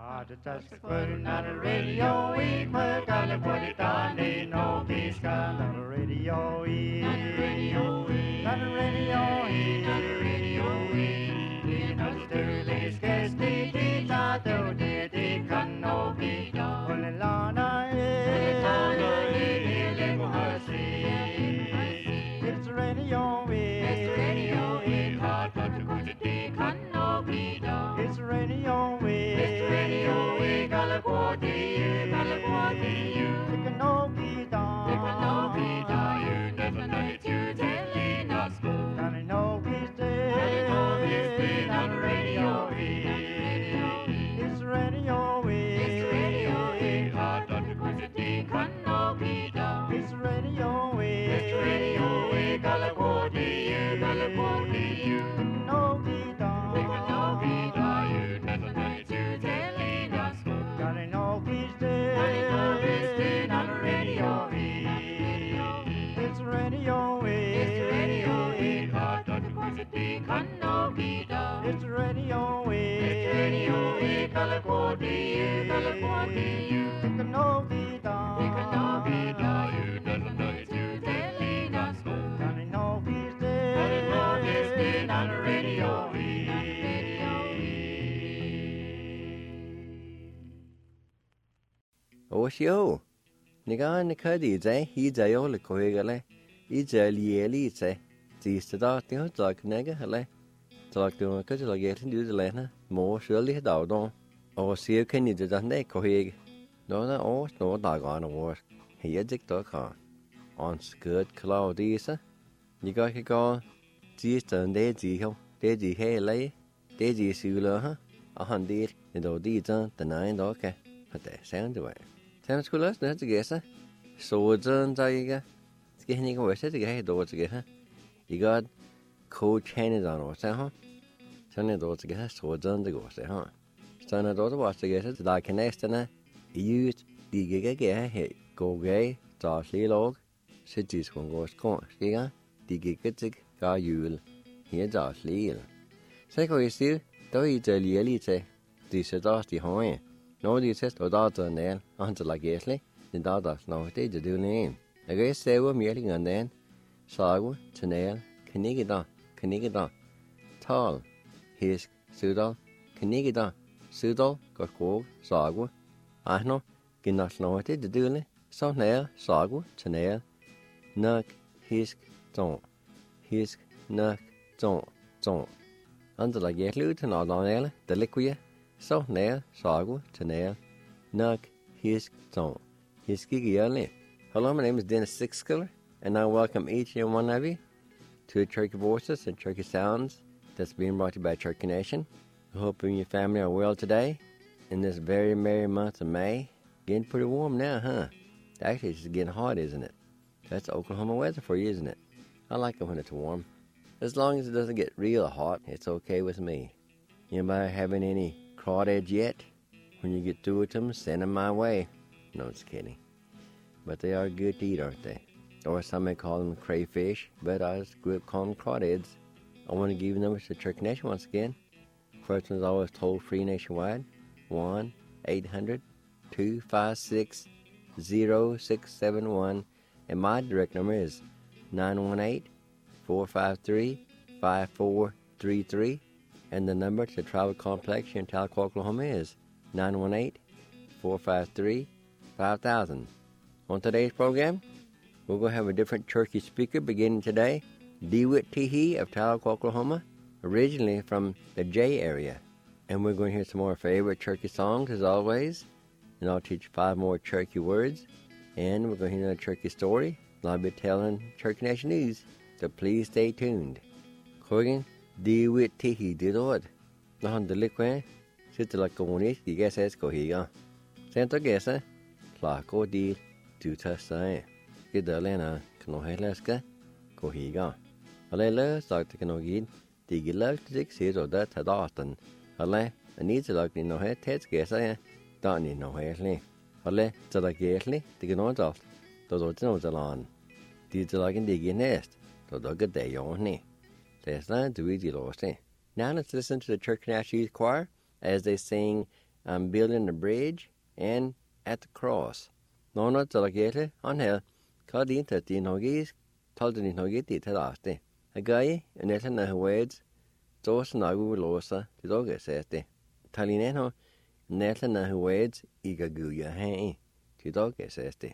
Just putting on the radio, we put on the body down, they know peace come on the radio, on the radio, on the radio, on the radio, you know the Sterling sketch, they thought they can no be done. Well, Lana, it's the radio, it's the radio, hard but the good they can no be done. It's the radio, it's the radio, we got a body, you, it can no be done. It can no be done, you never know it, you telling us good. Gotta know he's dead, gotta know he's dead on the radio, it's the radio, it's the radio, hard but the good they can no be done. It's the radio, it's the radio, we got a body, you, it can no be done. It can no be done, you never know it, you telling us good. Gotta know he's dead, gotta know he's dead on the radio, it's the radio, it's the radio, hard but the good they can no be done. It's the radio, it's the radio, got a body, you, it can no be done. It can no be done, you never know it, you telling us good. Gotta know he's dead, gotta know he's dead on the radio. Oshio, Nigan Kadi, he jail the coegale, each a lieli say, the start the like nega, hele, talk to a cut like getting to the lena, more surely down on, or see can you do that neck coeg. No, that all no dog on a war. He had dick dog on skirt cloudisa. You got to go, just on Daisy Hill, Daisy Hay lay, Daisy Sula, huh? 100, and all these on the 9 okay. But they sound away. Time school us, not to guess, huh? Swords on Tiger. Skinny go with it to get doors to get her. You got coach handed on or say, huh? Sunny doors to get her swords on the go, say, huh? Sunny doors was to get it, like an estina. Used the giga go gay, Darsley log, cities when goes corn, giga, the gigatic gar yule, here Darsley. Say, is still, though it's a lielite, this is dusty hoy. No, this is the daughter nail, until like Yesley, the daughter no, they do name. I guess they were meeting on then. Sagu, Chanel, Canigida, Tall, Hisk, Sudal, Canigida, Sudal, Gorkog, Sagu. I know, get not know it, the dooley, so nail, Sagu, Chanel, Nuck, Hisk, Don't, Hisk, Nuck, Don't. Until I get loot and all nail, the liquid, so nail, Sagu, Chanel, Nuck, Hisk, Don't, Hisk, Hello, my name is Dennis Sixskiller, and I welcome each and one of you to Turkey Voices and Turkey Sounds that's being brought to you by Turkey Nation. I hope you and your family are well today in this very merry month of May. Getting pretty warm now, huh? Actually, it's getting hot, isn't it? That's Oklahoma weather for you, isn't it? I like it when it's warm. As long as it doesn't get real hot, it's okay with me. Anybody having any crawdads yet? When you get through with them, send them my way. No, just kidding. But they are good to eat, aren't they? Or some may call them crayfish, but I just grew up calling them crawdads. I want to give you numbers to Turkey Nation once again. First one's always toll-free nationwide, 1-800-256-0671, and my direct number is 918-453-5433, and the number to Travel Complex here in Tahlequah, Oklahoma is 918-453-5000. On today's program, we're going to have a different Cherokee speaker beginning today, DeWitt Teehee of Tahlequah, Oklahoma, originally from the J area. And we're going to hear some more favorite Cherokee songs, as always. And I'll teach 5 more Cherokee words. And we're going to hear another Cherokee story. And I'll be telling Cherokee Nation news. So please stay tuned. Kogan, DeWitt Teehee did it. Nahan delikwe, sitte la konis, you guess it's kohiga. Santa gessa, Clarko di, tuta sai. Gidalena, Kanoheleska, kohiga. Alela, Dr. Kanogid, Digilak, 6 years old, that had often. Ale, I need to look in no head, Ted's guess I don't need no hairly. Ale, to the gately, the good off. Those know the lawn. Did the like in digging nest, the dog a day on me. There's not to read you lost. Now let's listen to the Church National Youth Choir as they sing I'm building a bridge and at the cross. Nona Zalagete on hell, called into the Nogis, told the Nogiti to last day. A guy, and it's in the words, Dos Nagu Losa, the dog says the Talineno, Netan the words, Igaguya, hey, the dog says the.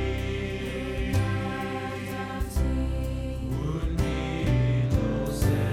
Say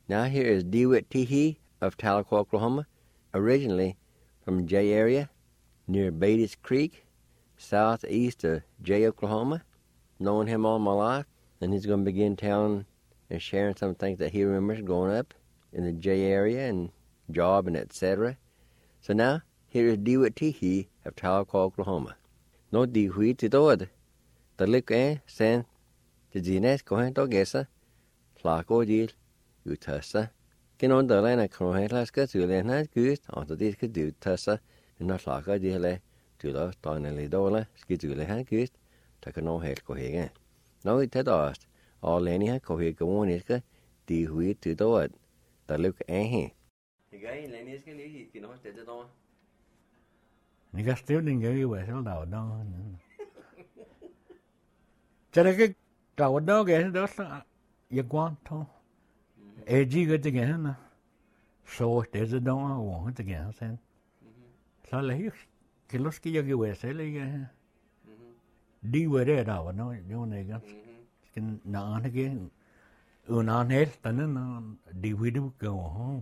Now here is DeWitt Teehee of Tahlequah, Oklahoma, originally from J area, near Beatty's Creek, southeast of J, Oklahoma. Known him all my life, and he's going to begin telling and sharing some things that he remembers growing up in the J area and job and etc. So now, here is DeWitt Teehee of Tahlequah, Oklahoma. No DeWitt to do it. The look sen the genius going to guess Flaco deal, you tussa. Can on the line a crohet las get to the night good, on the dish could do tussa, and not like a deal to the donally dollar, skidule hand good, take no head go again. No, it had asked, all any had go here go on is DeWitt to do it. The look he. The guy in Lenny's can eat, you know, did it on. Ni ka still ding cái vậy sao đào đâu cho nên cái đào đâu cái đó là việc quan thôi gì cái gì nè số để cho đó uống cái gì xem sao lấy cái lúc cái vậy sẽ lấy cái đi về đây đào nó như này cái nợ cái nó hết ta nó đi về được cái không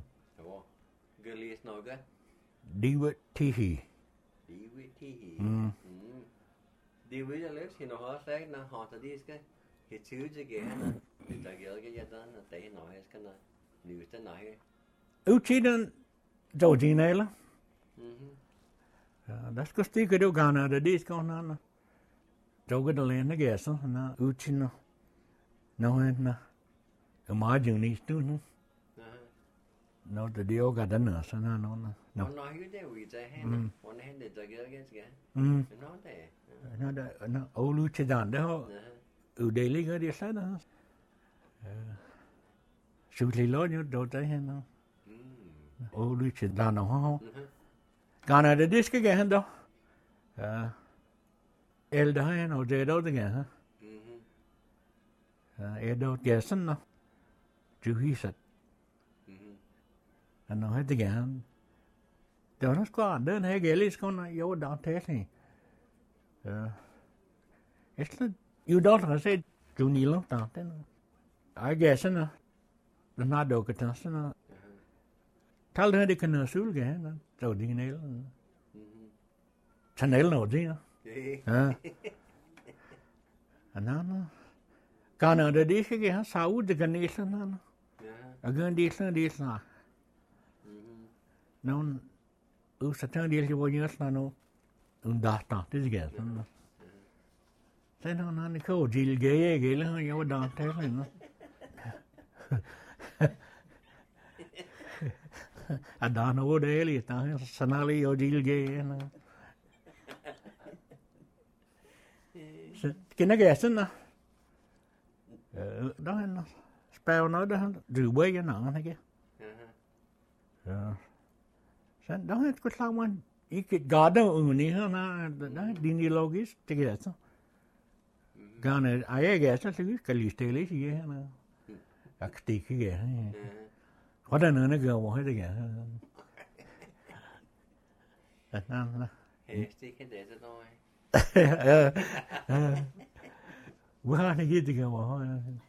đi về thì DeWitt Teehee. DeWitt er lidt hende har sagt når har det det skal het tid til gerne det der gør det jeg der det når jeg skal nu det nej Uchiden Georgina das ko sti ke do gana de dis ko na joga de len ge so na uchino no na ma jing ni tu no the dio ga da na sa na no nó nói cái điều gì vậy hen nó hen để tôi cái gì nó để nó ô lu che dan đó ở đây lý cái đi sao đó xử lý lo như đồ trái hen nó ô lu che dan nó không còn ở đây cái hen đó el đó hen ở đây đâu thế hả el đâu kia sân nó chú hi sạch anh nói thế kìa đó nó có đơn hay ghé list con này yêu đó thế thì it's not you don't have say chú ní lắm tao thế I guess nó nó đâu cái thằng nó thằng đó đi cái nửa xíu cái nó đầu đi này nó chân này nó gì nó nó còn ở đây đi cái hắn sáu thì cái này nó ở gần đi là nó sát thang đi cho nhiều là nó đã tao thế gì thế nó khâu gì ghê là nhiều đàn thế này nó đàn nó đây là tao sanali ở gì ghê nó cái này sân nó đó nó spell nó đó rửa bơi cái nặng này kia đó hết có sao mà ý cái gà đâu này ha đó đi đi logis thế cái đó gà này ai cái sao cái list lấy gì hết mà active cái gì có đàn nữa nó gà một hết cái nó cái để cho tôi quá này gì thì gà một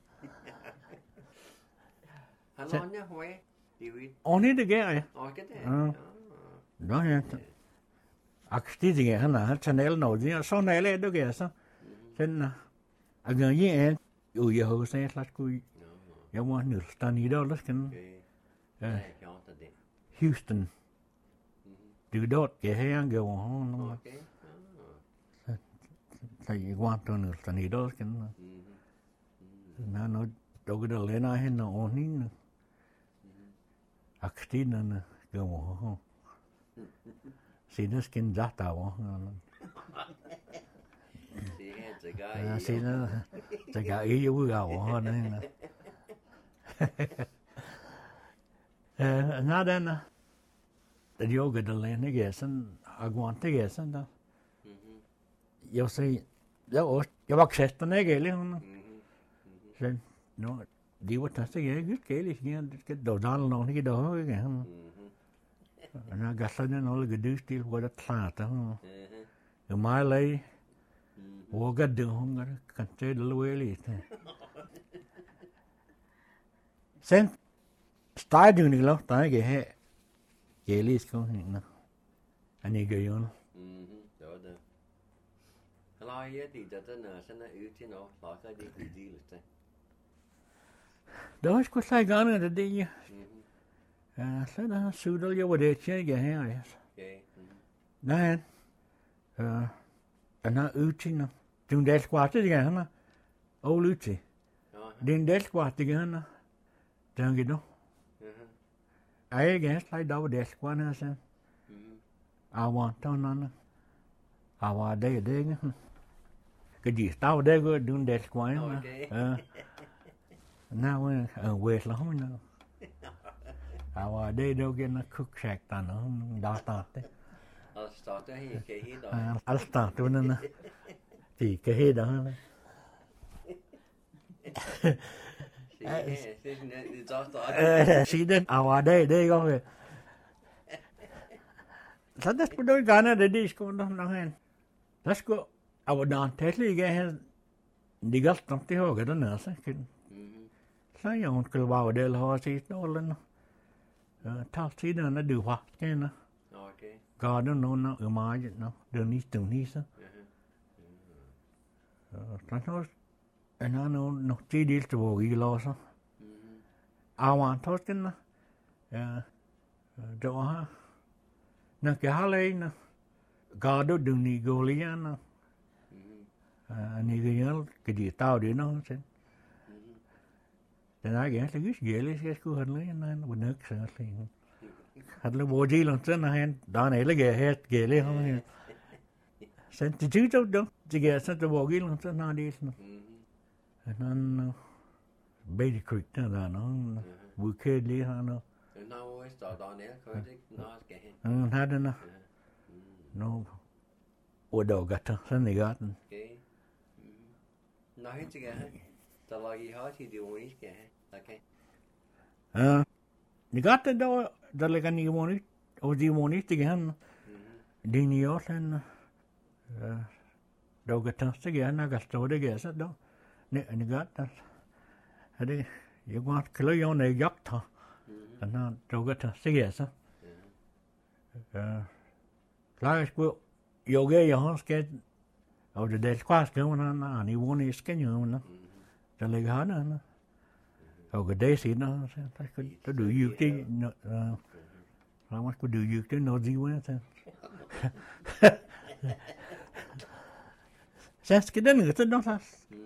hắn nhá hoài on it again cái đó nha active gì hết là channel nào gì sau này lên đó kìa sao nên là gần như em ui giờ sẽ là coi giống như nước Tani đó là cái Houston từ đó cái hàng gạo nó tại quan trọng nước Tani đó cái nó đâu cái đó lên ai nó on nín active nó gạo xin nó skin giá tàu xin nó chỉ cả ý vô gạo hơn đấy ngã đến cái yoga đó lên cái gì sân quan cái gì sân đó yêu say yêu bác sĩ đó này cái liền sen nó đi vào cái gì cái cái đầu đàn nó cái đó cái nó gạt lên nó là cái đứa still qua đất lạ đó cái mai lấy vô cái đường không cái cần chơi đồ chơi gì thế sen Start doing it long time again. Gaily is going now. And you go on. Đó đó. Lo vậy thì cho tên là sinh yếu chứ nó lo cái gì là thế. Đó is quite like on the day. Said I sued all your day change again. Okay. Nine. And not Uchi now. Doing that squat again. Old Uchi. Doing that squat again. Don't you know? I guess like double that squat. I said. I want to know. I want day. Cái gì tao đây có đun đẹp quá mà. Nào quê lắm nữa. I want đây đâu cái nó cook shack ta nó đào tạo đấy. I'll start cái gì đó. I'll start thôi nè. Thì cái gì đó nè. Chị đến I want đây có cái. Sao đấy có đôi cái này đi có nó hen. Let's go. I would not tell you again. The girl stopped the hog at the nurse. So you won't go about the horse is stolen. Talk to them and do what can. Okay. God don't know no imagine no. Don't need to need so. And I know no tea deals to go you lost. I want talking. Do no Galley. God don't need go liana. Anh ấy cái gì tao để nó xem, thì nói cái cái gì lấy cái cứ hơn lấy nó bên nước sợ thì, hạt lấy bồ gì lần trước nó hay, đó này lấy cái hết cái lấy không, xem thì chứ đâu đâu, chỉ cái xem cho bồ gì lần trước nó đi, nó baby creek đó là nó vừa kê đi ha nó, nó nó đó nó, ở đâu gắt đó, xem này gắt. Nói chứ kìa, tao lo gì hết thì điều ý kìa, okay. Ni gata đâu, đó là cái gì muốn ít, ở gì muốn ít thì hắn, đi nhiều lần, đâu cái thằng sẽ cái nó gắt rồi đấy cái sao đó, ni gata, đấy, yêu quan cái lời ông này giặc thà, nó đâu cái thằng sẽ cái sao, lại cái yoga yêu cái ở đây class cái nó anh yêu muốn cái nhiều nó, đó là cái nó. Oh, cái đấy xí nó đủ dược chứ, làm乜có đủ dược chứ nó gì quá thế. Sao cái đó nữa đó sao?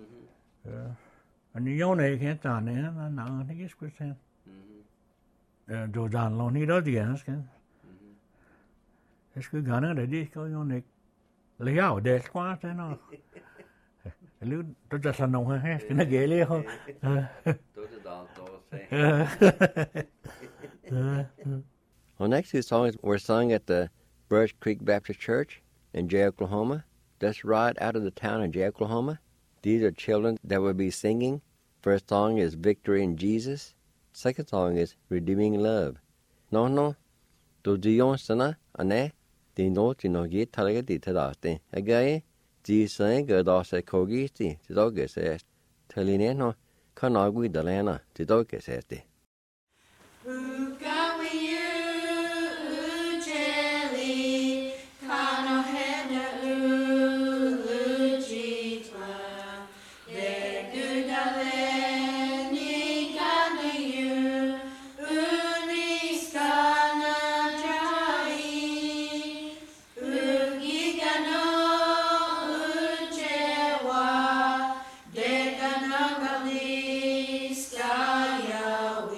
Anh yêu này cái tràn này nó nặng thế cái sao? Đồ đàn lo ní đó gì hết cái. Cái gà nó để đi coi yêu này lấy áo đẹp quá thế nó. Lúc tôi cho sản nông ha, cái nó ghê liền không? Our next two songs were sung at the Birch Creek Baptist Church in Jay, Oklahoma. That's right out of the town of Jay, Oklahoma. These are children that will be singing. First song is Victory in Jesus. Second song is Redeeming Love. No, to Dion Sana, Ane, the note in the gate, Target, Tarate. Again, Jesus, God, also Kogi, the dog says, Telling no, can I with the Lana, the dog says. Dekanagalis kaya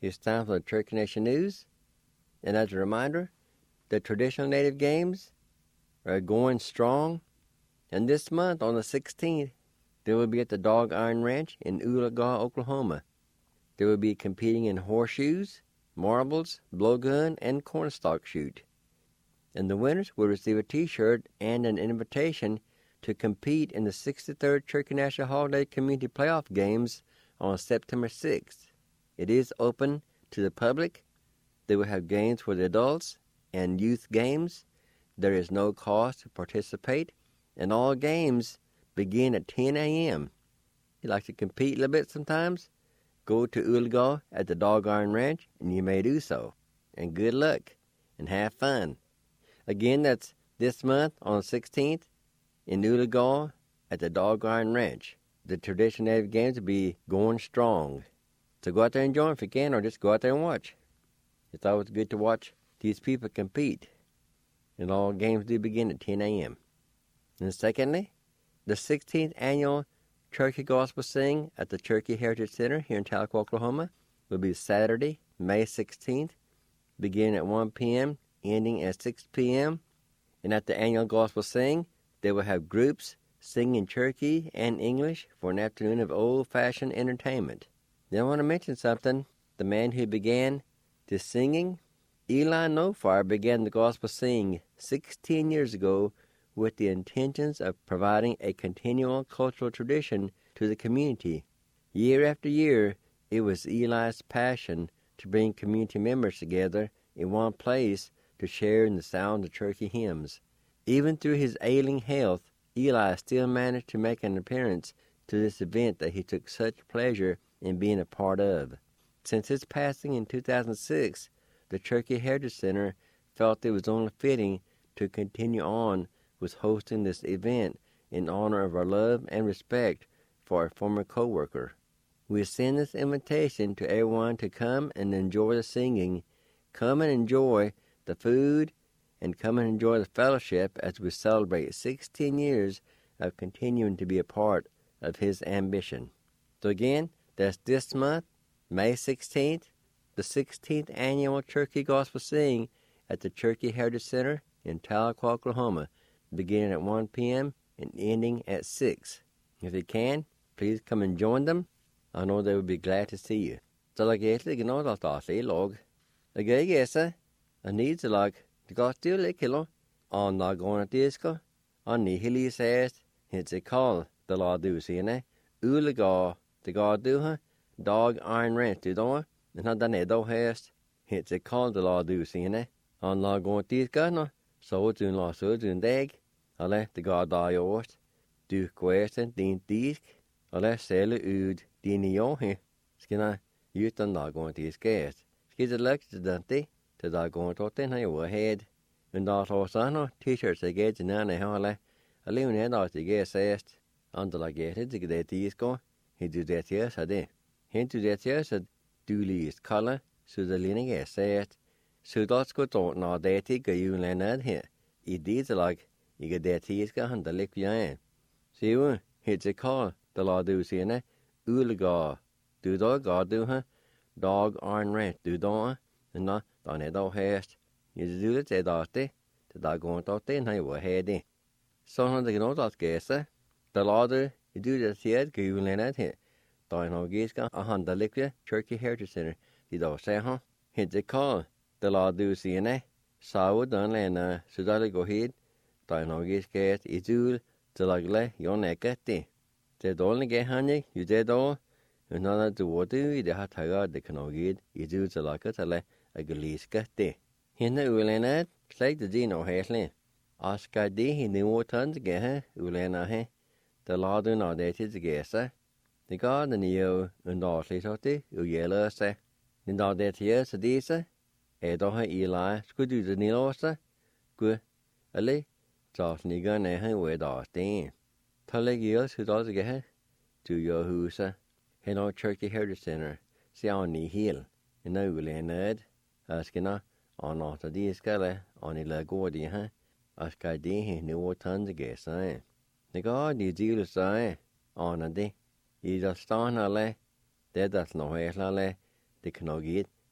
It's time for the Turkey Nation News. And as a reminder, the traditional native games are going strong. And this month, on the 16th, they will be at the Dog Iron Ranch in Oologah, Oklahoma. They will be competing in horseshoes, marbles, blowgun, and cornstalk shoot. And the winners will receive a T-shirt and an invitation to compete in the 63rd Turkey National Holiday Community Playoff Games on September 6th. It is open to the public. They will have games for the adults and youth games. There is no cost to participate, and all games begin at 10 a.m. You like to compete a little bit sometimes? Go to Oologah at the Dog Iron Ranch, and you may do so. And good luck, and have fun. Again, that's this month on the 16th in Oologah at the Dog Iron Ranch. The traditional native games will be going strong. So go out there and join if you can, or just go out there and watch. It's always good to watch these people compete. And all games do begin at 10 a.m. And secondly, the 16th annual Turkey Gospel Sing at the Turkey Heritage Center here in Tahlequah, Oklahoma will be Saturday, May 16th, beginning at 1 p.m., ending at 6 p.m. And at the annual Gospel Sing, they will have groups singing Turkey and English for an afternoon of old-fashioned entertainment. Then I want to mention something. The man who began this singing, Eli Nofar, began the Gospel Sing 16 years ago with the intentions of providing a continual cultural tradition to the community. Year after year, it was Eli's passion to bring community members together in one place to share in the sound of Turkey hymns. Even through his ailing health, Eli still managed to make an appearance to this event that he took such pleasure in being a part of. Since his passing in 2006, the Turkey Heritage Center felt it was only fitting to continue on with hosting this event in honor of our love and respect for our former co-worker. We send this invitation to everyone to come and enjoy the singing, come and enjoy the food, and come and enjoy the fellowship as we celebrate 16 years of continuing to be a part of his ambition. So again, that's this month, May 16th, the 16th annual Turkey Gospel Sing at the Turkey Heritage Center in Tahlequah, Oklahoma, beginning at 1 p.m. and ending at 6. If you can, please come and join them. I know they would be glad to see you. So like egentlig know that I log. Again, yes, I need to like the gospel kilo on the going at disco on the hilly says it's a call the law do see ne Oologah the god do her Dog Iron Ranch do don't and not done it do hast it's a call the law do see ne on the going at disco no so doing law so doing dag alle the god die yours do question din disc alle sell ud din yo he skina you done the going at disco skis a luck to dante to the going to ten hay overhead and that also no t-shirts they get in and hole a living head out to get said under like it to get disco he do that yes I did he do that yes at duly's color so the leaning get said so that's good to no that go you land here it did like you get that he's got on the lick behind see you it's a call the law do see ne Oologah do dog god do her Dog Iron Ranch do don't and not on it all hast you do it at that to the going to ten hay overhead so on the know that guess the law do you do that here go you land here don't know guess got on the lick Turkey Heritage Center you don't say huh hit the call the law do see ne so done land so that go ahead don't know guess get you do to like le your neck at the only get honey you did all and none do what do the hat the can get you do to like it a glees get the Hinna Ulena, like the Dino Hasley. Oscar D. He knew what tons to get her, Ulena he. The law do not dated to guess her. The garden you and all sleep out the yellow say. The not that here, so these, don't have Eli, could do the Nilosa. Good. Ali, Josh Nigger, and with our thing. Tell years who does get her. To your house, he no Turkey Heritage Center, see on the hill. And no Ulena, asking on all the discala on the lagordi, huh? Oscar D. He knew what tons to guess, eh? The god you deal say on a day. You just stand a lay. There does no hair lay. The can get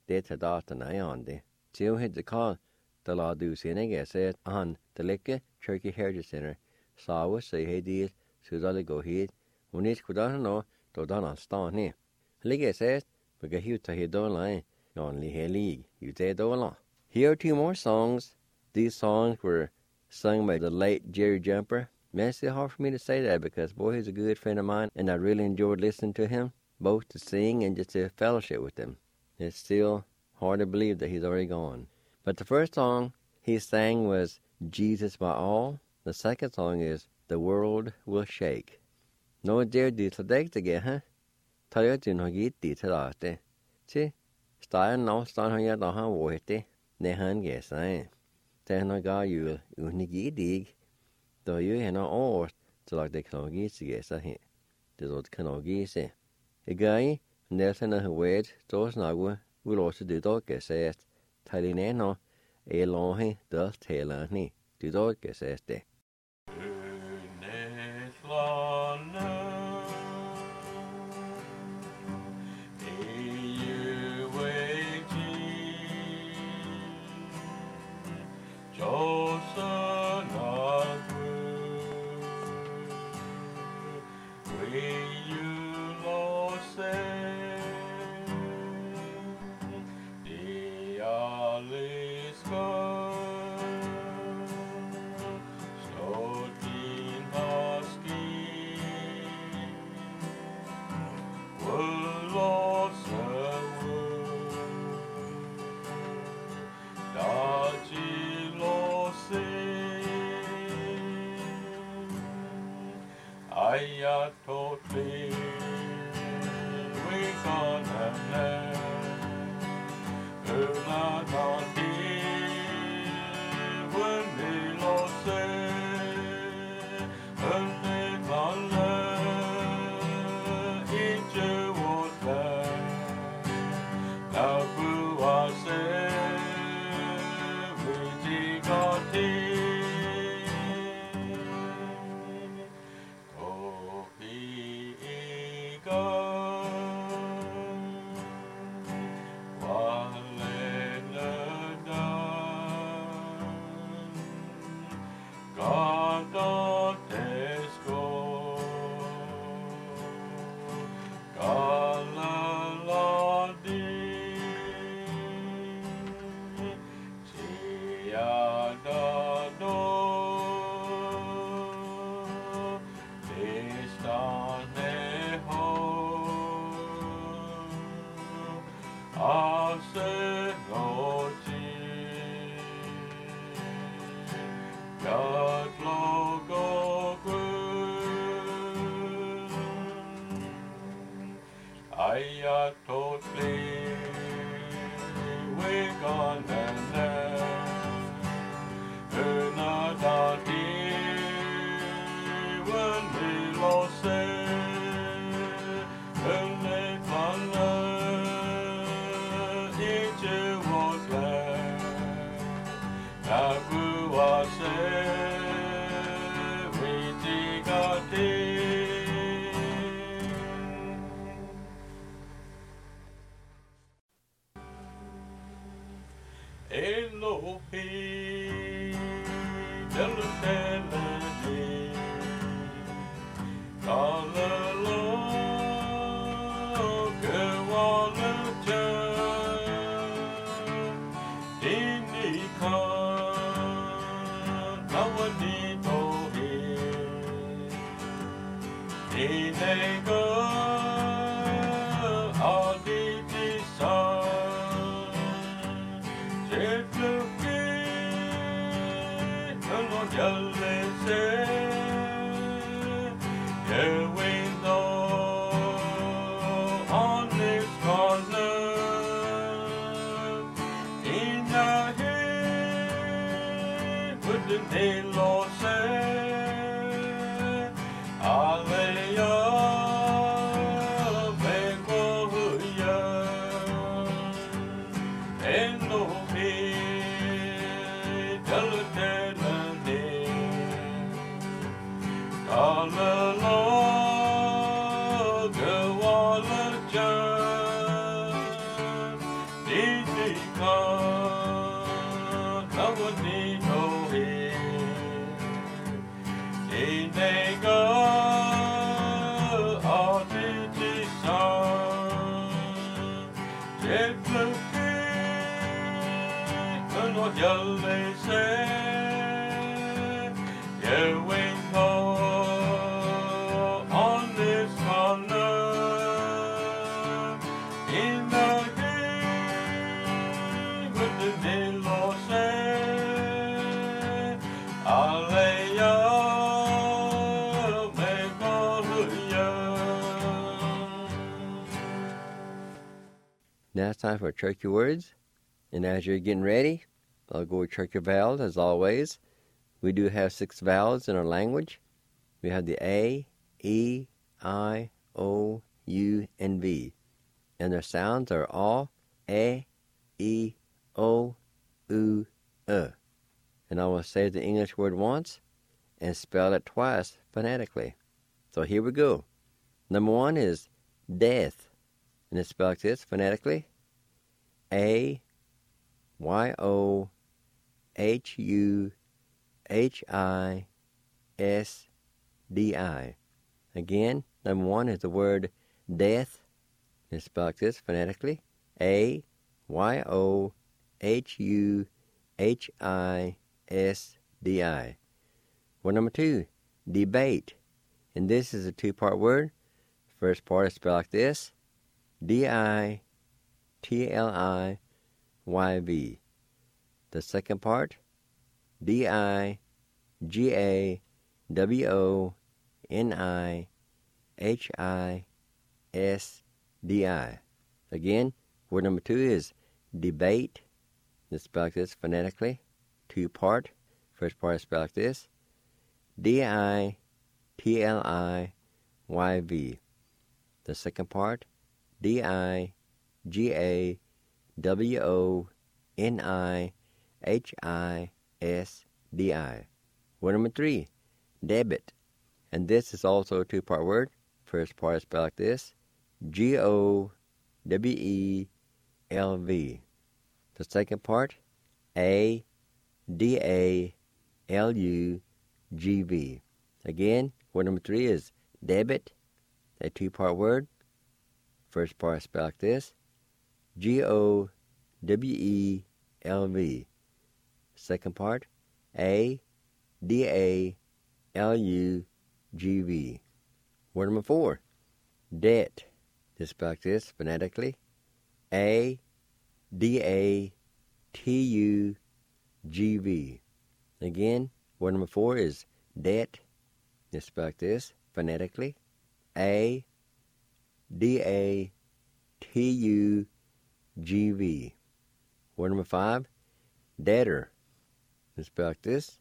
det til data nei on det. Tio hit the call, the law do sinning said on the Licka Turkey Heritage Center. Sawa say hey deal, Sudali go heed, when it's could no, do Donald Stone here. Liga says, because he to hear don't line, only hey league, you say do along. Here are 2 more songs. These songs were sung by the late Jerry Jumper. Man, it's hard for me to say that because, boy, he's a good friend of mine, and I really enjoyed listening to him, both to sing and just to fellowship with him. It's still hard to believe that he's already gone. But the first song he sang was Jesus My All. The second song is The World Will Shake. No dear dear to dig again, huh? Tell you to know get detail out there. See, style now stand on your down water, ne hand guess, eh? Then I got you, you dig. Though you have no ord to like the Kanogi to guess, I the old Kanogi say. A guy, Nelson and her word, those now will also do dog says, telling no, a long does tail on me, do dog says they. All Now it's time for churchy words. And as you're getting ready, I'll go with churchy vowels as always. We do have 6 vowels in our language. We have the A, E, I, O, U, and V. And their sounds are all A, E, O, U, And I will say the English word once and spell it twice phonetically. So here we go. Number 1 is death. And it's spelled like this phonetically. A-Y-O-H-U-H-I-S-D-I. Again, number 1 is the word death. And it's spelled like this phonetically. A-Y-O-H-U-H-I-S-D-I. Word number 2, debate. And this is a 2-part word. First part is spelled like this. D-I-T-L-I-Y-V. The second part, D-I-G-A-W-O-N-I-H-I-S-D-I. Again, word number 2 is debate. It's spelled like this phonetically. 2-part. First part is spelled like this. D-I-T-L-I-Y-V. The second part, D-I-G-A-W-O-N-I-H-I-S-D-I. Word number 3, debit. And this is also a 2-part word. First part is spelled like this. G-O-W-E-L-V. The second part, A-D-A-L-U-G-V. Again, word number 3 is debit, a 2-part word. First part is spelled like this. G-O-W-E-L-V. Second part, A-D-A-L-U-G-V. Word number 4, debt. It's spelled like this phonetically. A-D-A-T-U-G-V. Again, word number 4 is debt. It's spelled like this phonetically. A-D-A-T-U-G-V. Word number 5, debtor. It's spelled like this.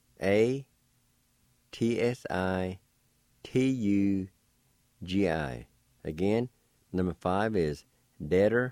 A-T-S-I-T-U-G-I. Again, number 5 is debtor.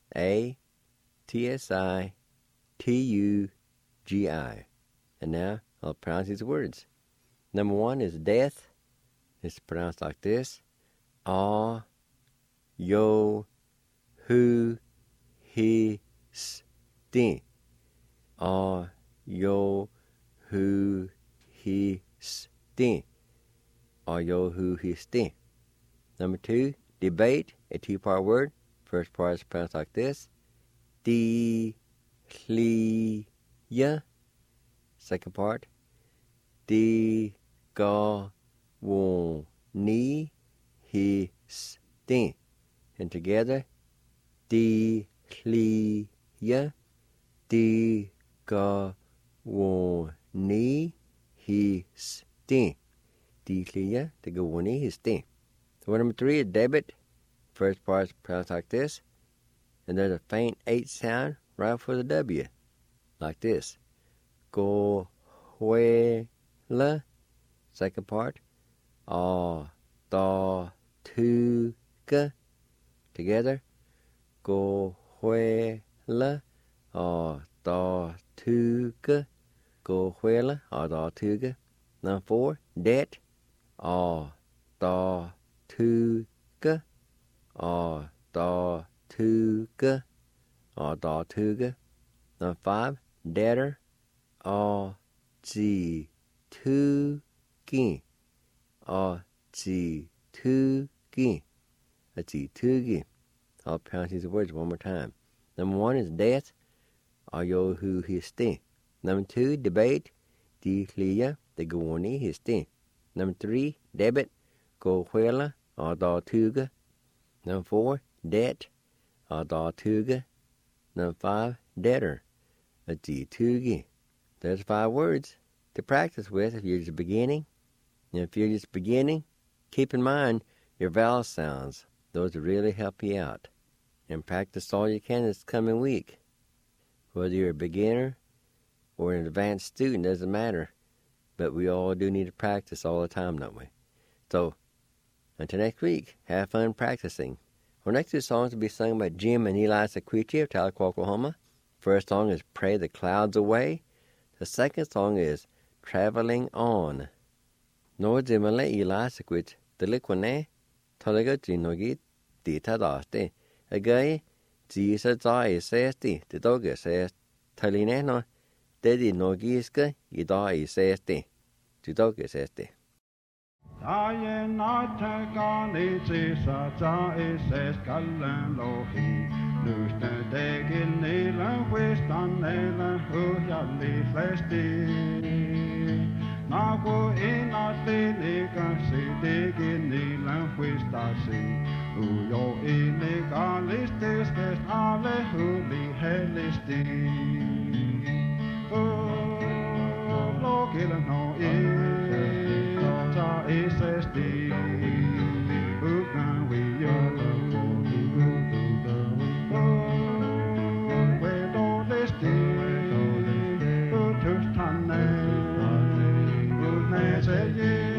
A-T-S-I-T-U-G-I. And now I'll pronounce these words. Number 1 is death. It's pronounced like this. A, yo, hu, he, sti. A, yo, hu, he, sti. A, yo, hu, he, sti. Number 2, debate, a 2-part word. First part is pronounced like this. Di, hli, ya. Second part. Di, ga, wo, ni, he, sti. And together. Di, hli, ya. Di, ga, wo, ni, he, sti. Di, hli, ya. Di, ga, wo, ni, he, sti. Word number 3 is debit. First part is pronounced like this. And there's a faint H sound right before the W. Like this. Go, hue, la. Second part. A, da, tu, ga. Together. Go, hue, la. A, da, tu, ga. Go, hue, la. A, da, tu, ga. Number 4, debt. A, da, tu, ga. A, da, tu, ga. A, da, tu, ga. Number 5, deader, or G, two, gi, or G, two, gi, a G, two, gi. I'll pronounce these words one more time. Number 1 is death, or yo who his thing. Number 2, debate, di clear, the go on his thing. Number 3, debit, go whela, or da tuga. Number 4, debt, or da tuga. Number 5, debtor, a G, tugi. There's 5 words to practice with if you're just beginning. And if you're just beginning, keep in mind your vowel sounds. Those will really help you out. And practice all you can this coming week. Whether you're a beginner or an advanced student, doesn't matter. But we all do need to practice all the time, don't we? So, until next week, have fun practicing. Our next 2 songs will be sung by Jim and Eli Sequici of Tahlequah, Oklahoma. First song is Pray the Clouds Away. The second song is Traveling On. Nor Jimale Eli Sequici, the liquane, Tahlequah Jinogit, the Tadaste. Again, Jesus says the dog says, Talineno, Daddy Nogiska, Yida says the dog says the. I am not a gun, it's a says Callan Lohi. Lose the day in Nila, West on Nila, who yali flesty. Now go in a delicate, see, dig in Nila, West I see. Who yo in the galistis, guess alle who be hellisti. Oh, look at no is SSD. Who can we where don't they stay? Who to stand there? Who may say yeah?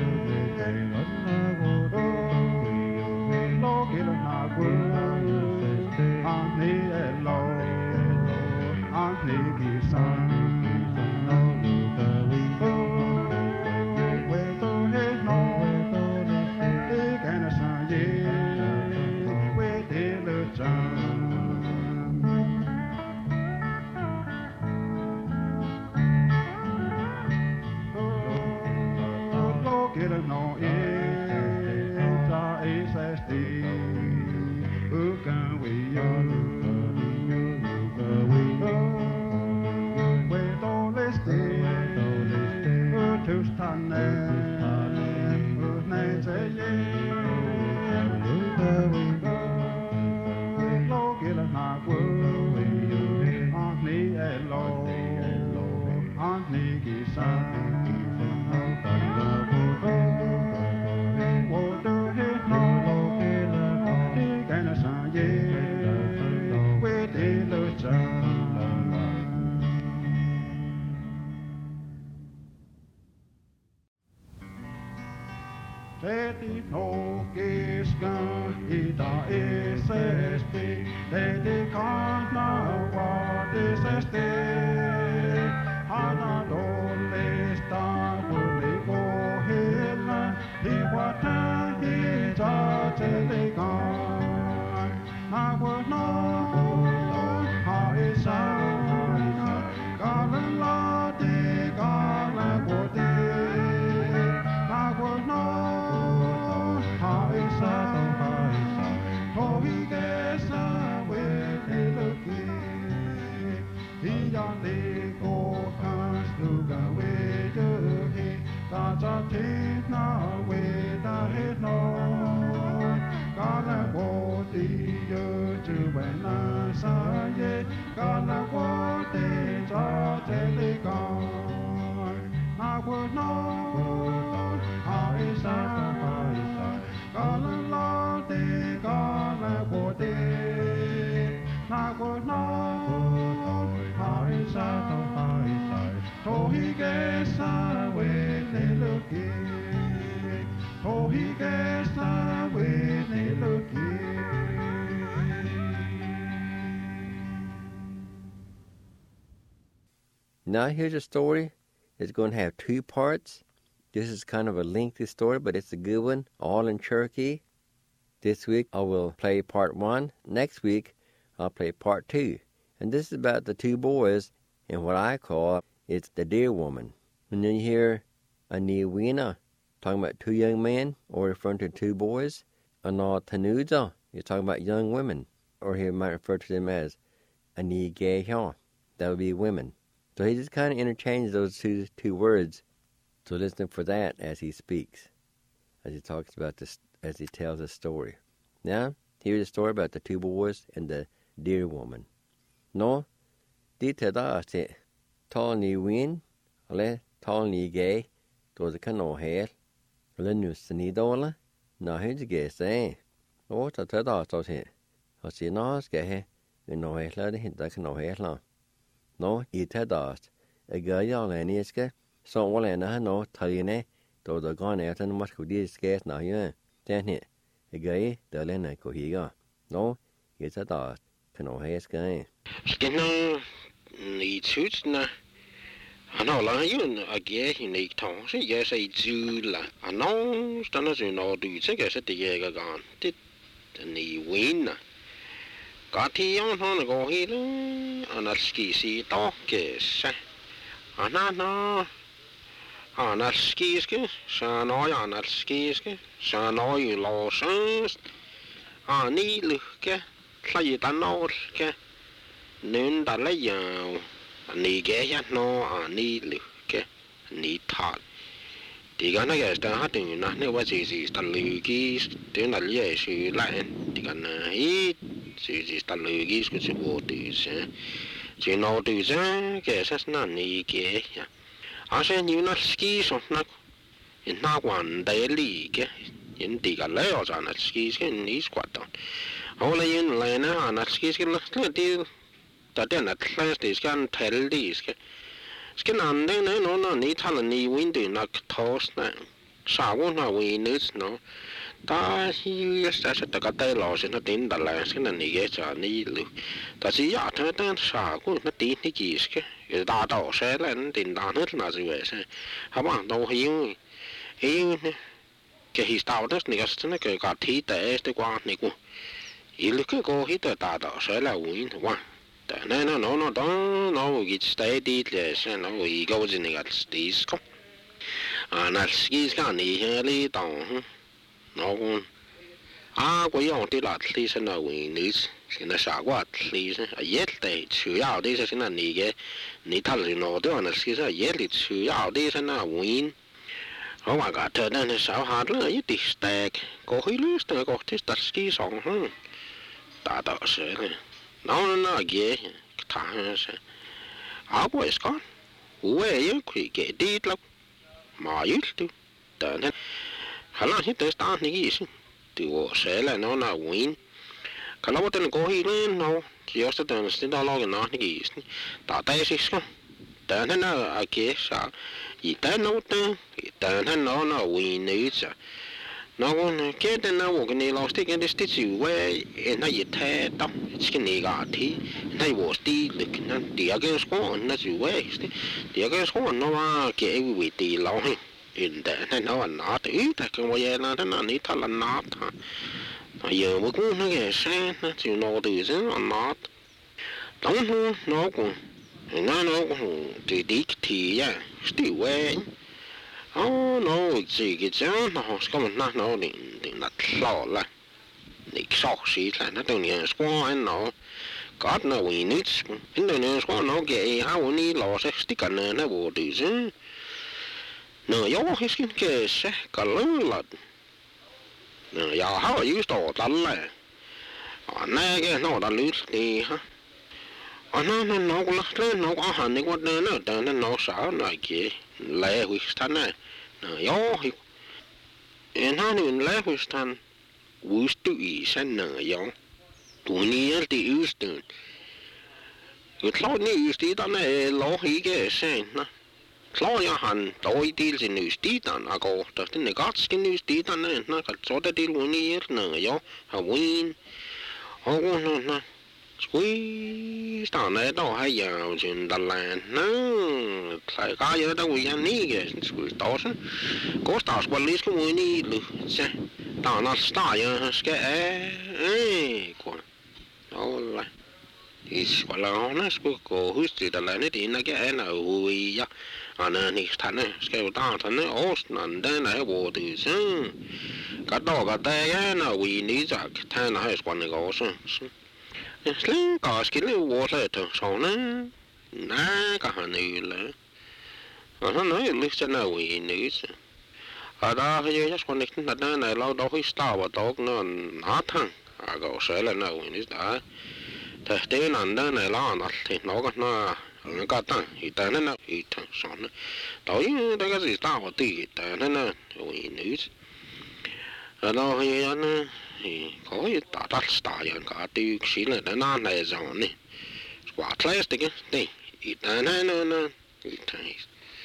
Look at my world. Auntie hello. Auntie son. Now here's a story. It's going to have 2 parts. This is kind of a lengthy story, but it's a good one, all in Cherokee. This week I will play part 1. Next week I'll play part 2. And this is about the 2 boys and what I call it's the dear woman. When you hear a niwina talking about two young men or referring to two boys, a na tanuja, you're talking about young women, or he might refer to them as a nigehya, that would be women. So he just kind of interchanges those two words. So listen for that as he speaks, as he talks about this, as he tells a story. Now, here's a story about the two boys and the dear woman. No, dita da se tall ni win, le tall ni gay, to the cano hair, le nus ni dola, na his gay say, oh, ta da so se, or see no gay, you know, I let him that cano hair long. No, eat a dust, a guy all any escape, so all and I know, Taline, to the gone out and much could be scarce now, yeah, then it, a guy, the lena go here. No, it's a dust, cano hair sky. Skinner, need suits na. I know, like you, I guess you need tongues. Yes, I do. I know, standards you know, do you think I said the year gone? Did the win? Got he on the go here, and I'll ski see dog is. And I know. And I'll ski ski, son, and I'll ski ski, son, all you lost. I need look, play it an old. Nên đã lấy vào nì ghé nhát nó nì lử cái nì thọt thì cái này cái ta hát tiếng nó nếu mà gì ta lử cái tiếng là lý sự lại thì cái này gì ta lử cái sự vô từ sẽ chỉ nó từ ra cái sát nó nì ghé sẽ như nó ski xong nó quan đại lý cái những thì cái lấy ở nó ski cái nì quạt đó hồi là những lại nó ski cái là đi ta den at last is can tell this skin and then no ni tell ni window na toss na sa wo na we needs no ta hi sa sa ta ka tai lo sin na tin da la skin ni ge cha ni lu ta si ya ta ta sa ko na ti ni ki ske da da se la tin da net na ju we se ha ba do hi ne ke hi sta da ni ga sta ke ka thi te este kwa ni ku il ke ko hi ta da se la win wa no, don't get steady, no, we go in the stis. And that skis can easily down. No, we on the at least no wings in the shagua at least. Yet they chew out this in a nigger, Nitaly no, on the skis, yet it chew out this and a win. Oh my god, turn in so hard, you this stack. Go he lose the got this skis on, that say. No, yeah, times. I was gone. Where you could get deed look. My used to. Done it. How long hit the start easy? To sell and on a win. Calotte and go here, no. Just a done still a log and not easy. That is gone. Done it now, I guess. You don't know then. You don't know a win needs. No one can't know what they lost taking the stitch away, and I tear up. It's skinny got tea, and I was the looking at the against one, that's you waste. The against one, no one gave with the long in that, and no one not eat. I can wear not and I need to not. You were going to get sand, that you know this or not. Don't know, no one. And I know the dick tea, yeah, still way. Oh no, it's on. No, it's coming not no, the not claw like the sock sheet like that. Don't you squaw and no. God no, we need. In the news, no gay. How we need lost a stick on the waters. No, your his skin case, Kalula. No, ya how you stole that lad. Oh, nag, no, the loose the huh. Oh no, no, honey, what no, done no sound like ye. Lay with stand there. No, yo, and honey, in lay with stand. Wish to eat and no, yo. Do near the Euston. You thought news did on a law he gets saying, no. Claw your hand, toy deals in news deed on a go. Doesn't the godskin news deed on it? No, got sort of deal 1 year, no, yo. A win. Oh, no. Squeeze down there, don't have yams in the land. No, it's like I heard that we have niggas. Squeeze Dawson. Go start what least we need. Say, down that star, you scare. Go on. All right. is wala ko husti dalla ne dina ke na uya ana ni thane ske ta thane os nan da na wo du sen ka do ka ta ya na wi ni za ta na is kwan go sen sling ka ske le wo le to so na na ka ha ni le ana no le se na wi ni se ada he ya kwan ni na da na lo do hi sta wa do na na thang a go se le na wi ni da ta te nan da na la na te no ka na nó có tăng thì ta nó thì thằng sọn nó tối đó cái gì tao thì ta nó rồi nữ ở đâu thì nó thì có gì ta đặt style cả tiêu xí là nó này rồi nè quả plastic cái thì ta nó thì thằng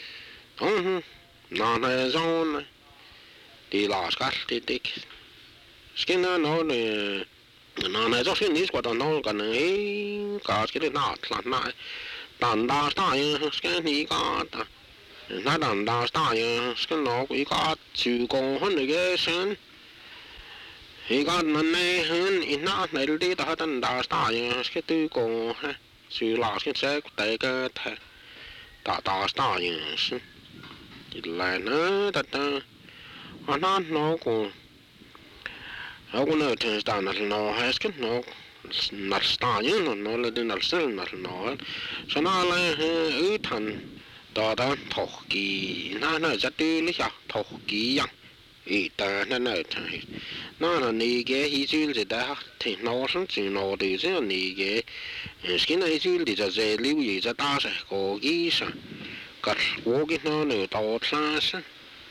nó này rồi thì là cái skin nó này cho xin đi qua đó nó cái này cả cái nó là đàn đa sta ya scan ni ka ta na đàn đa sta ya scan no ku ka chu ko hơn cái sen hi ka nan ne hơn in na này đi ta đàn đa sta ya scan tu ko ha chu la scan sẽ tại cái ta ta sta ya sen thì lại nữa ta nó ko how gonna turn down no has can no nát sta nhá nó là đi nát sel nát nó cho nó là ư thành đó đó thổ kỳ nó rất đi lý à thổ kỳ yang ý ta nó là ní cái hi chữ gì đó thì nó xong chỉ nó đi chứ ní cái cái này chữ thìจะlưu ýจะta sẽ có cái sao cắt vô cái nó nữa tao xa sao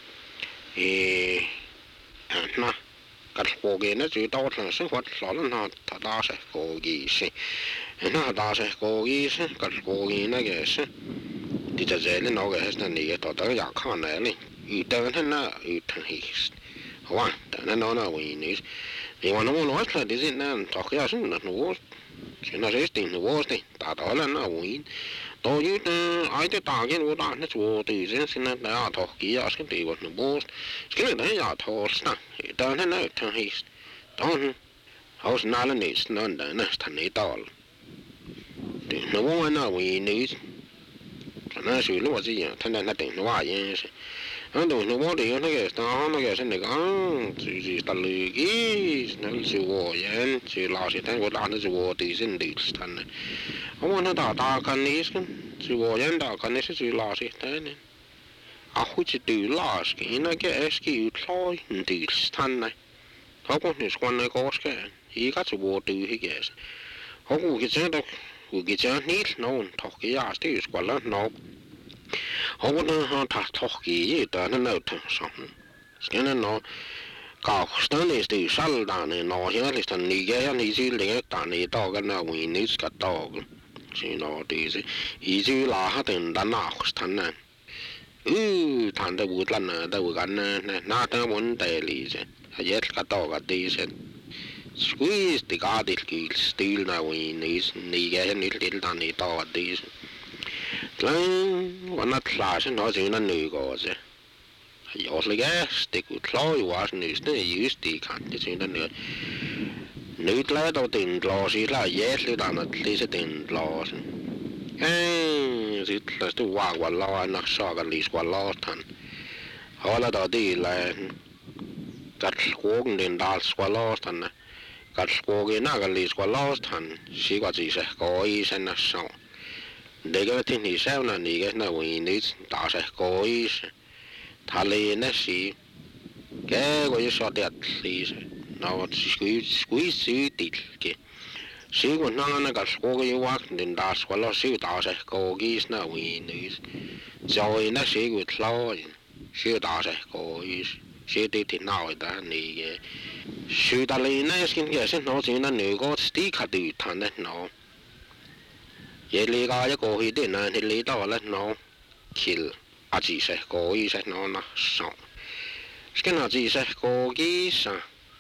nó cắt vô cái nó chỉ tao là sinh hoạt nó nó ta sẽ có cái gì nó ta sẽ có cái gì cắt vô cái nó cái gì thìจะnó cái là ní cái taoอยากข้างไหนนี่อีเดินนั่นน่ะอีทางฮีว่าแต่นั่นน่ะวันนี้นี่วันนู้นว่าแต่ที่นั่นต่อขึ้นซึ่งนั่นนู้นซึ่งนั่นสิ่งนู้นสิ่งตาต่อแล้วน่ะวันนี้ตัวยืดไอ้ที่ตาเงี้ยว่าตาเนี่ยชัวร์ตีสิ่งนั้นแต่ต่อกี้อ่ะสิ่งตีวันนู้นสิ่งนั้นอย่าทอดนะแต่นั่นน่ะทางฮีตอนเขาสนาแล้วนี่นั่นน่ะทางนี้ต่อที่นู้นน่ะวันนี้那属于我自己，他那等的话也是，俺等的我的那个，当那个是那个，就是打雷的，那是我人，是老师，但我打的是我的是的，他呢，我那打看的是，是我人打看的是老师，但呢，啊，会去对老师，那个是有操的，他呢，他讲你是关那个是个，一个是我对那个是，我估计真的。我给讲你弄讨个呀，这是过了弄，我那哈他讨个也得那弄成上，现在弄搞上的是少的呢，弄现在是你个你是另一单的到个那为你是个到个，是弄的是，一就拉哈等的那是呢，谈的不烂呢，的不干呢，那当问题里是，也是个到个的是。squeeze the garden still now in is nige ni til dan i dag det lang var not klar så nå så nu går så jeg sliger stik ud klar jo var næste just det kan det så den nu klar då den glas i la jäsligt annat det så den glas så det stod var la na saga lis var latan hålla då det la gat skogen den dals var latan cắt qua na cái lì qua lost han xí qua gì sẽ có ý sẽ nó sao để cái thiên thì sao là ní cái nào vì ní ta sẽ có ý thà lì nó xí cái cái số đẹp lì nó squeeze xí tịt cái xí của nó cắt qua cái quá nên ta qua lo xí ta sẽ có ý nào vì ní rồi nó xí của lo xí ta sẽ có ý xí thì nào ta ní cái sự ta lấy này xin cái xin nói chuyện là nếu có tí khát tự thằng đấy nó vậy lấy cái cóही đến này thì lấy đó là nó kill à chỉ sẽ có ý sẽ nó sao cái nào chỉ sẽ có cái sao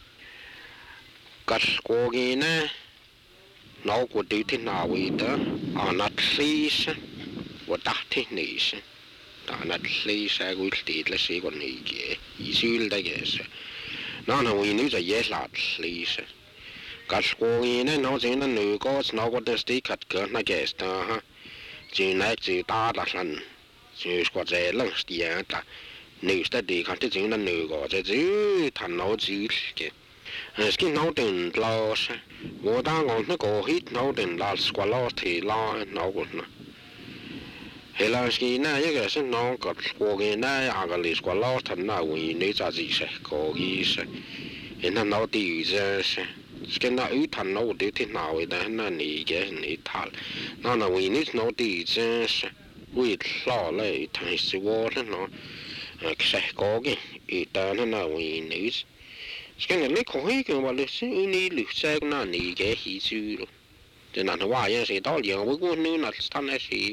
cắt có cái này nó có tự thế nào vậy đó à nó xí sẽ và đặt thế này sẽ ta nó xí sẽ có tí là xí còn này cái ý xí là cái sẽ nó là vì nếu giờ dễ là lý sẽ Kaskuina no sina nu ko sno ko det sti kat kan na gesta ha. Jina ji da da san. Ji ko ze lang sti ya ta. Nu sta de kan te jina nu ko ze ji tan no ji ke. Skin no den los. Wo da ngon na ko hit no den las ko lo ti la no ko na. Hela skina ya ga sen no ko ko na ya ga li ko lo tan na wi ni za ji se ko gi se. Ina no ti ze se. Skin na u tan no de ti na we da na ni ge ni tal. Na na wi ni no ti ze se. Wi lo le tan si wo no. Se ko gi i ta na wi ni. Skin na le ko hi ke wa le se ni lu se na ni ge hi su. De na wa ya se da li wo ko ni na stan na si.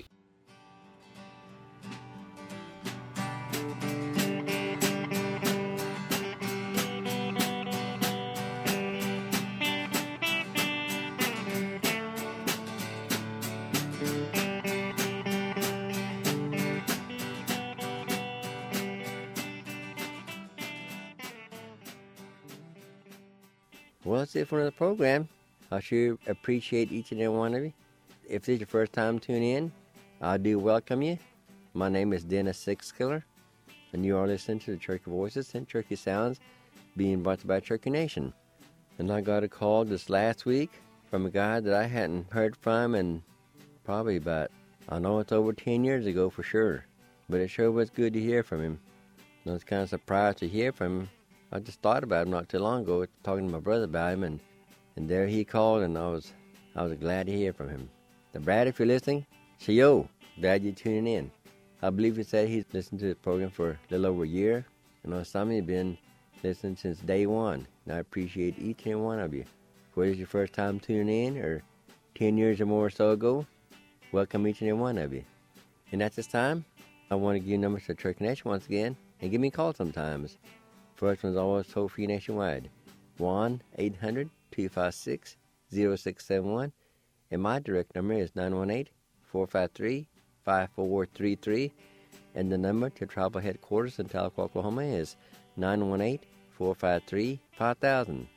Well, that's it for the program. I sure appreciate each and every one of you. If this is your first time tuning in, I do welcome you. My name is Dennis Sixkiller, and you are listening to the Cherokee Voices and Cherokee Sounds being brought to you by Cherokee Nation. And I got a call this last week from a guy that I hadn't heard from in probably about, I know it's over 10 years ago for sure, but it sure was good to hear from him. I was kind of surprised to hear from him. I just thought about him not too long ago, talking to my brother about him, and there he called, and I was glad to hear from him. So Brad, if you're listening, say yo, glad you're tuning in. I believe he said he's listened to the program for a little over a year. I know some of you have been listening since day one, and I appreciate each and every one of you. Whether it's your first time tuning in or 10 years or more or so ago, welcome each and every one of you. And at this time, I want to give you numbers to Cherokee Nation once again, and give me a call sometimes. First one's always toll-free nationwide, 1-800-256-0671, and my direct number is 918-453-5433, and the number to tribal headquarters in Tahlequah, Oklahoma is 918-453-5000.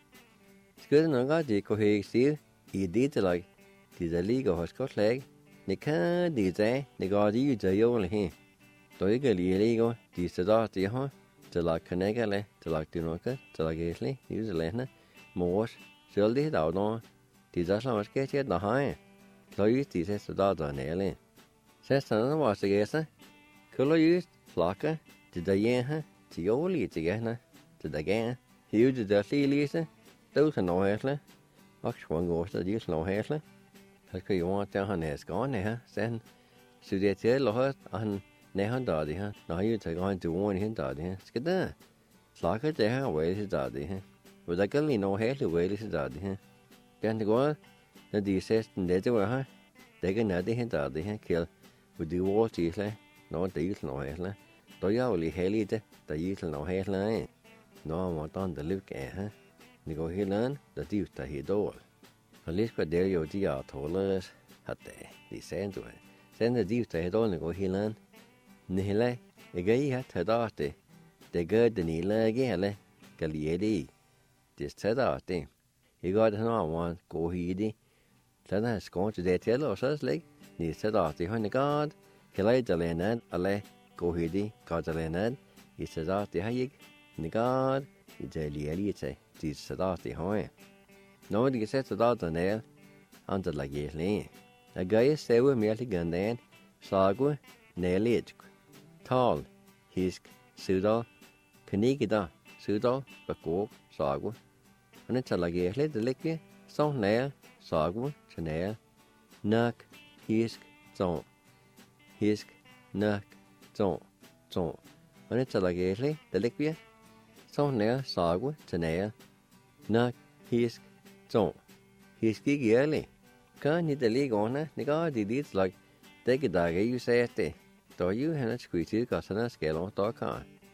Skød nok godt, det kunne jeg sige, i det til lag, det der ligger hos godt lag, det kan det tage, det går det ud af jorden her. Der ikke lige ligger, det steder, det har, til lag kanægale, til lag dynokke, til lag æsli, New Zealand, mors, selv det der der, det der så måske til der har, så just det steder der næle. Så sådan var det gæster, kunne just flakke, det der hjemme, til jordlige til gæsterne, til der gære, hiv det der lige du kan nå hæsle, og svang også det slå hæsle. Så skal jo at han er skåne her, sen så det til og han han der det her. Når jeg tager han til ordene hen der det her. Skal der slakke det her vel til der det her. Og der kan lige nå hæsle vel til der det her. Den det går, når de sæsten det var her. Det kan det hen der det her kæld. Og det var til slag, når det slå hæsle. Der er jo lige heldigt det, der er slå hæsle. Når man der der lykke her. Det går helt an, der er der helt dårligt. Og lige skal det jo de er tålere, at det sandt. Sandt de der helt dårligt går helt an. Nihila, jeg gør i hat der det. Det gør det nila ikke heller. Kan lide det. Det tager det. Jeg gør det når man går i det. Så der skal til det til og så slik. Det tager det han godt. Kan lide det landet alle gå i det. Godt landet. Det tager det har ikke. Det godt. Det lige til. Det tager det har. Når de sætter der ned, andre lager læge. Jeg gør jeg sæve mere til gandan. Sagu nælet. Tal, hisk, sudal, kanigida, sudal, bakog, sagu. Og når jeg lager lidt det ligge, så næl, sagu, chanel, nak, hisk, zon. Hisk, nak, zon, zon. Og når jeg lager lidt det ligge, så næl, sagu, chanel, nak, hisk, zon. Hisk ikke ærlig. Kan I det ligge under, det gør det lidt slag. Det kan der ikke sige det. Der er jo han skulle til at sådan en skælder der kan.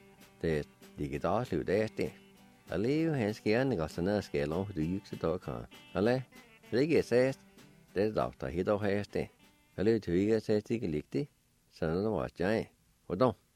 Det kan der slut af det. Alligevel han skal gerne sådan en skælder du ikke så der kan. Alle det kan sige det der helt der har det. Alligevel du ikke sige det kan ligge det. Sådan var det jeg. Og